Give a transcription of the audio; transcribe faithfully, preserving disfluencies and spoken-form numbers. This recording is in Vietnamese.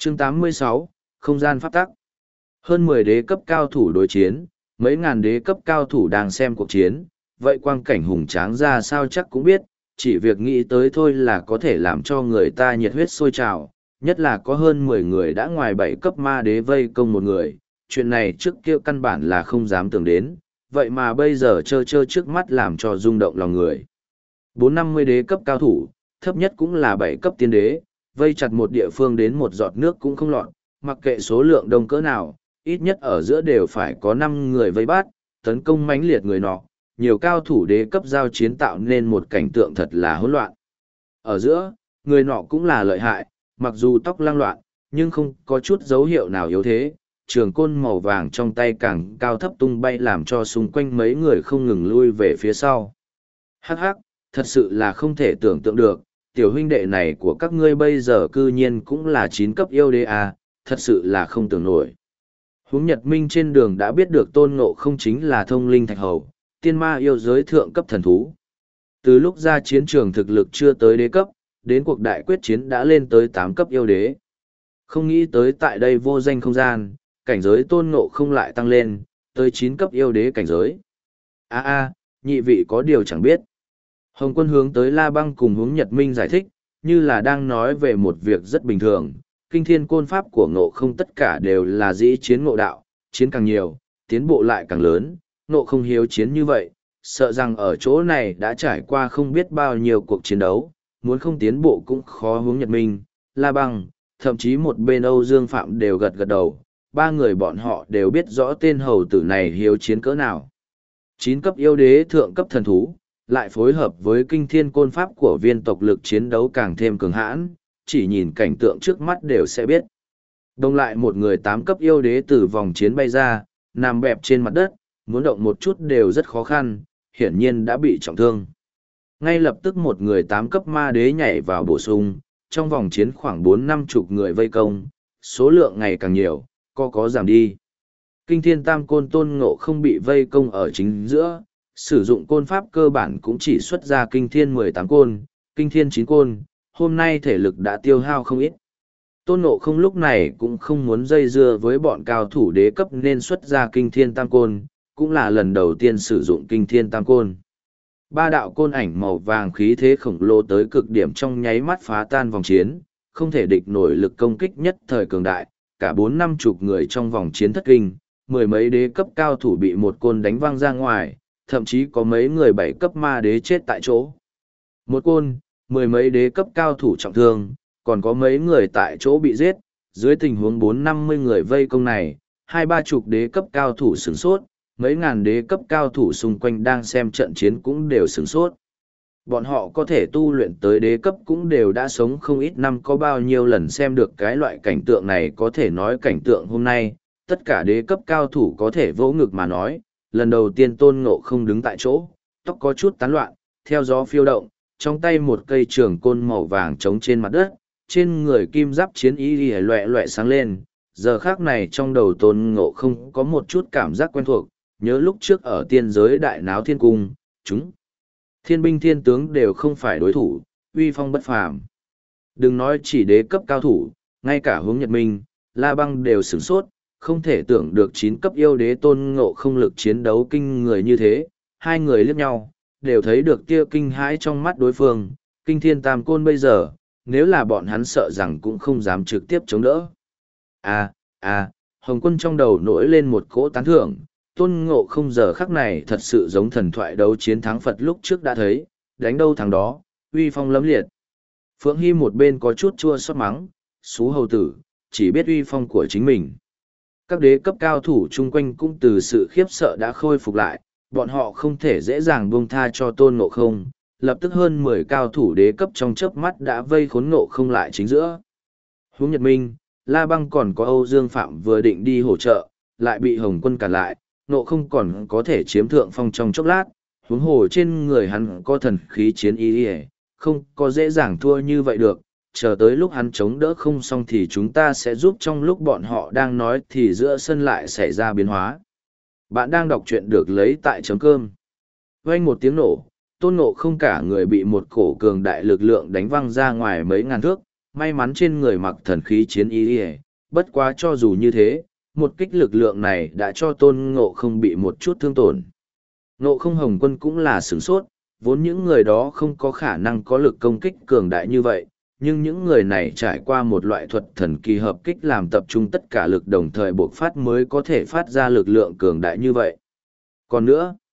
Chương tám mươi sáu, Không gian pháp tắc. Hơn mười đế cấp cao thủ đối chiến, mấy ngàn đế cấp cao thủ đang xem cuộc chiến, vậy quang cảnh hùng tráng ra sao chắc cũng biết, chỉ việc nghĩ tới thôi là có thể làm cho người ta nhiệt huyết sôi trào, nhất là có hơn mười người đã ngoài bảy cấp ma đế vây công một người, chuyện này trước kia căn bản là không dám tưởng đến, vậy mà bây giờ trơ trơ trước mắt làm cho rung động lòng người. Bốn năm mươi đế cấp cao thủ, thấp nhất cũng là bảy cấp tiên đế, vây chặt một địa phương đến một giọt nước cũng không lọt, mặc kệ số lượng đông cỡ nào, ít nhất ở giữa đều phải có năm người vây bắt, tấn công mãnh liệt người nọ, nhiều cao thủ đế cấp giao chiến tạo nên một cảnh tượng thật là hỗn loạn. Ở giữa, người nọ cũng là lợi hại, mặc dù tóc lang loạn, nhưng không có chút dấu hiệu nào yếu thế, trường côn màu vàng trong tay càng cao thấp tung bay làm cho xung quanh mấy người không ngừng lui về phía sau. Hắc hắc, thật sự là không thể tưởng tượng được, tiểu huynh đệ này của các ngươi bây giờ cư nhiên cũng là chín cấp yêu đế à, thật sự là không tưởng nổi. Huống Nhật Minh trên đường đã biết được Tôn Ngộ không chính là thông linh thạch hầu, tiên ma yêu giới thượng cấp thần thú. Từ lúc ra chiến trường thực lực chưa tới đế cấp, đến cuộc đại quyết chiến đã lên tới tám cấp yêu đế. Không nghĩ tới tại đây vô danh không gian, cảnh giới Tôn Ngộ không lại tăng lên, tới chín cấp yêu đế cảnh giới. a a nhị vị có điều chẳng biết. Hồng Quân hướng tới La Băng cùng Huống Nhật Minh giải thích, như là đang nói về một việc rất bình thường. Kinh thiên côn pháp của Ngộ không tất cả đều là dĩ chiến ngộ đạo, chiến càng nhiều, tiến bộ lại càng lớn, Ngộ không hiếu chiến như vậy, sợ rằng ở chỗ này đã trải qua không biết bao nhiêu cuộc chiến đấu, muốn không tiến bộ cũng khó. Huống Nhật Minh, La Băng, thậm chí một bên Âu Dương Phạm đều gật gật đầu, ba người bọn họ đều biết rõ tên hầu tử này hiếu chiến cỡ nào. Chín cấp yêu đế thượng cấp thần thú, lại phối hợp với kinh thiên côn pháp của viên tộc, lực chiến đấu càng thêm cường hãn, chỉ nhìn cảnh tượng trước mắt đều sẽ biết. Đồng lại một người tám cấp yêu đế từ vòng chiến bay ra, nằm bẹp trên mặt đất, muốn động một chút đều rất khó khăn, hiển nhiên đã bị trọng thương. Ngay lập tức một người tám cấp ma đế nhảy vào bổ sung, trong vòng chiến khoảng bốn năm chục người vây công, số lượng ngày càng nhiều, có có giảm đi. Kinh thiên tam côn Tôn Ngộ không bị vây công ở chính giữa, sử dụng côn pháp cơ bản cũng chỉ xuất ra kinh thiên mười tám côn, kinh thiên chín côn, hôm nay thể lực đã tiêu hao không ít. Tôn Ngộ không lúc này cũng không muốn dây dưa với bọn cao thủ đế cấp nên xuất ra kinh thiên tam côn, cũng là lần đầu tiên sử dụng kinh thiên tam côn. Ba đạo côn ảnh màu vàng khí thế khổng lồ tới cực điểm trong nháy mắt phá tan vòng chiến, không thể địch nổi lực công kích nhất thời cường đại, cả bốn năm chục người trong vòng chiến thất kinh, mười mấy đế cấp cao thủ bị một côn đánh văng ra ngoài, thậm chí có mấy người bảy cấp ma đế chết tại chỗ. Một côn, mười mấy đế cấp cao thủ trọng thương, còn có mấy người tại chỗ bị giết, dưới tình huống bốn năm mươi người vây công này, hai ba chục đế cấp cao thủ sửng sốt, mấy ngàn đế cấp cao thủ xung quanh đang xem trận chiến cũng đều sửng sốt. Bọn họ có thể tu luyện tới đế cấp cũng đều đã sống không ít năm, có bao nhiêu lần xem được cái loại cảnh tượng này, có thể nói cảnh tượng hôm nay, tất cả đế cấp cao thủ có thể vỗ ngực mà nói, lần đầu tiên Tôn Ngộ không đứng tại chỗ, tóc có chút tán loạn, theo gió phiêu động, trong tay một cây trường côn màu vàng trống trên mặt đất, trên người kim giáp chiến y lìa loẹ loẹ sáng lên. Giờ khác này trong đầu Tôn Ngộ không có một chút cảm giác quen thuộc, nhớ lúc trước ở tiên giới đại náo thiên cung, chúng thiên binh thiên tướng đều không phải đối thủ, uy phong bất phàm. Đừng nói chỉ đế cấp cao thủ, ngay cả Huống Nhật Minh, La Băng đều sửng sốt, không thể tưởng được chín cấp yêu đế Tôn Ngộ không lực chiến đấu kinh người như thế. Hai người liếc nhau, đều thấy được tia kinh hãi trong mắt đối phương. Kinh thiên tam côn bây giờ, nếu là bọn hắn sợ rằng cũng không dám trực tiếp chống đỡ. À, à, Hồng Quân trong đầu nổi lên một cỗ tán thưởng, Tôn Ngộ không giờ khắc này thật sự giống thần thoại đấu chiến thắng Phật lúc trước đã thấy, đánh đâu thắng đó, uy phong lẫm liệt. Phượng Hy một bên có chút chua xót mắng, xú hầu tử, chỉ biết uy phong của chính mình. Các đế cấp cao thủ chung quanh cũng từ sự khiếp sợ đã khôi phục lại, bọn họ không thể dễ dàng buông tha cho Tôn Ngộ không, lập tức hơn mười cao thủ đế cấp trong chớp mắt đã vây khốn Ngộ không lại chính giữa. Huống Nhật Minh, La Băng còn có Âu Dương Phạm vừa định đi hỗ trợ, lại bị Hồng Quân cản lại, Ngộ không còn có thể chiếm thượng phong trong chốc lát, huống hồ trên người hắn có thần khí chiến y, không có dễ dàng thua như vậy được. Chờ tới lúc hắn chống đỡ không xong thì chúng ta sẽ giúp. Trong lúc bọn họ đang nói thì giữa sân lại xảy ra biến hóa. Bạn đang đọc truyện được lấy tại chấm cơm. Vang một tiếng nổ, Tôn Ngộ không cả người bị một cổ cường đại lực lượng đánh văng ra ngoài mấy ngàn thước, may mắn trên người mặc thần khí chiến y y, bất quá cho dù như thế, một kích lực lượng này đã cho tôn ngộ không bị một chút thương tổn. Ngộ không Hồng Quân cũng là sửng sốt, vốn những người đó không có khả năng có lực công kích cường đại như vậy, nhưng những người này trải qua một loại thuật thần kỳ hợp kích làm tập trung tất cả lực đồng thời buộc phát mới có thể phát ra lực lượng cường đại như vậy. Còn nữa,